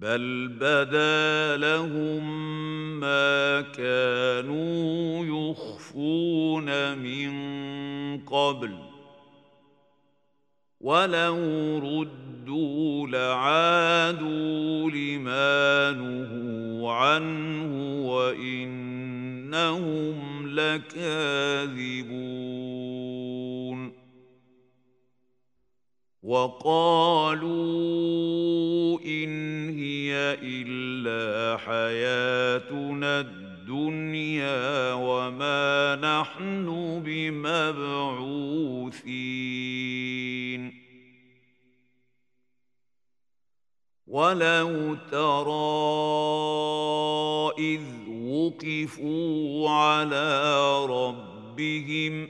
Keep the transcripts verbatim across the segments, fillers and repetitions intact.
بل بدا لهم ما كانوا يخفون من قبل ولو ردوا لعادوا لما نهوا عنه وإنهم لكاذبون وقالوا إن هي إلا حياتنا الدنيا وما نحن بمبعوثين ولو ترى إذ وقفوا على ربهم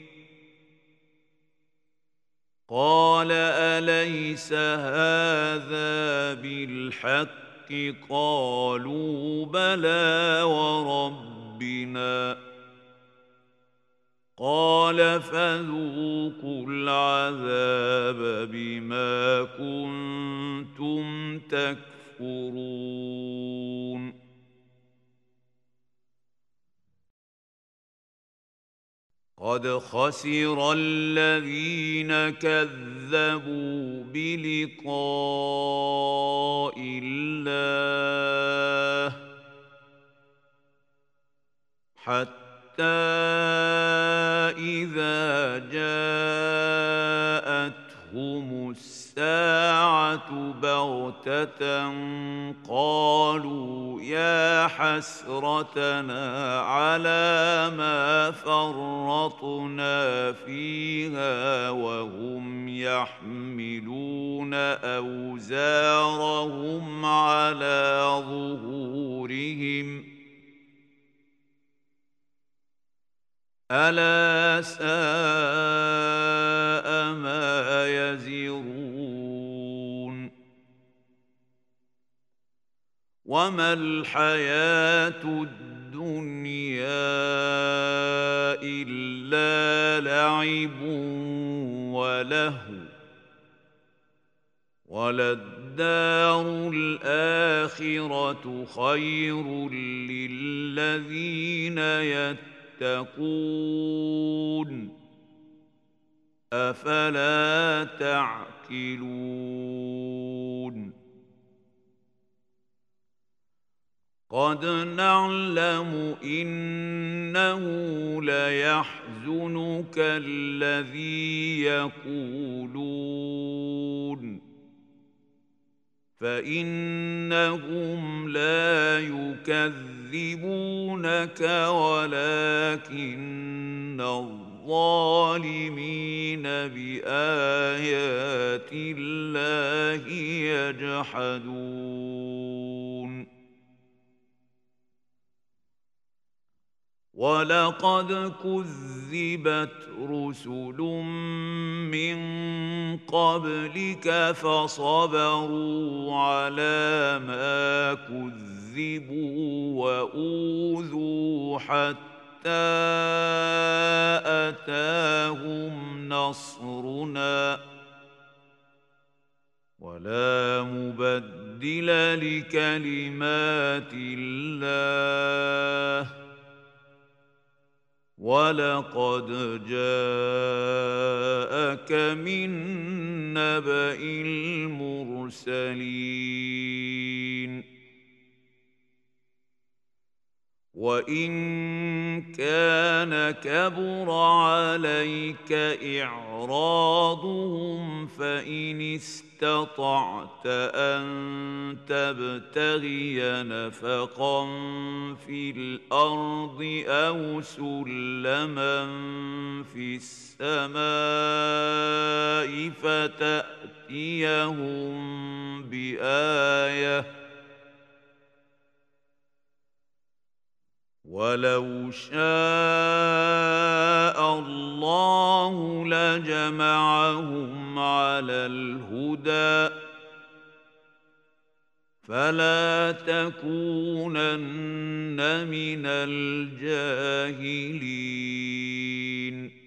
قال أليس هذا بالحق قالوا بلى وربنا قال فذوقوا العذاب بما كنتم تكفرون قد خسر الذين كذبوا بلقاء الله حتى إذا جاءتهم الساعة بغتة قالوا يا حسرتنا على ما فرطنا فيها وهم يحملون أوزارهم على ظهورهم ألا ساء ما يزرون وما الحياة الدنيا إلا لعب ولهو وللدار الآخرة خير للذين يتقون تتقون أفلا تعقلون قد نعلم إنه ليحزنك الذي يقولون فإنهم لا يكذبونك ولكن الظالمين بآيات الله يجحدون ولقد كذبت رسل من قبلك فصبروا على ما كذبوا وأوذوا حتى أتاهم نصرنا ولا مبدل لكلمات الله ولقد جاءك من نبأ المرسلين وإن كان كبر عليك إعراضهم فإن استطعت أن تبتغي نفقا في الأرض أو سلما في السماء فتأتيهم بآية ولو شاء الله لجمعهم على الهدى فلا تكونن من الجاهلين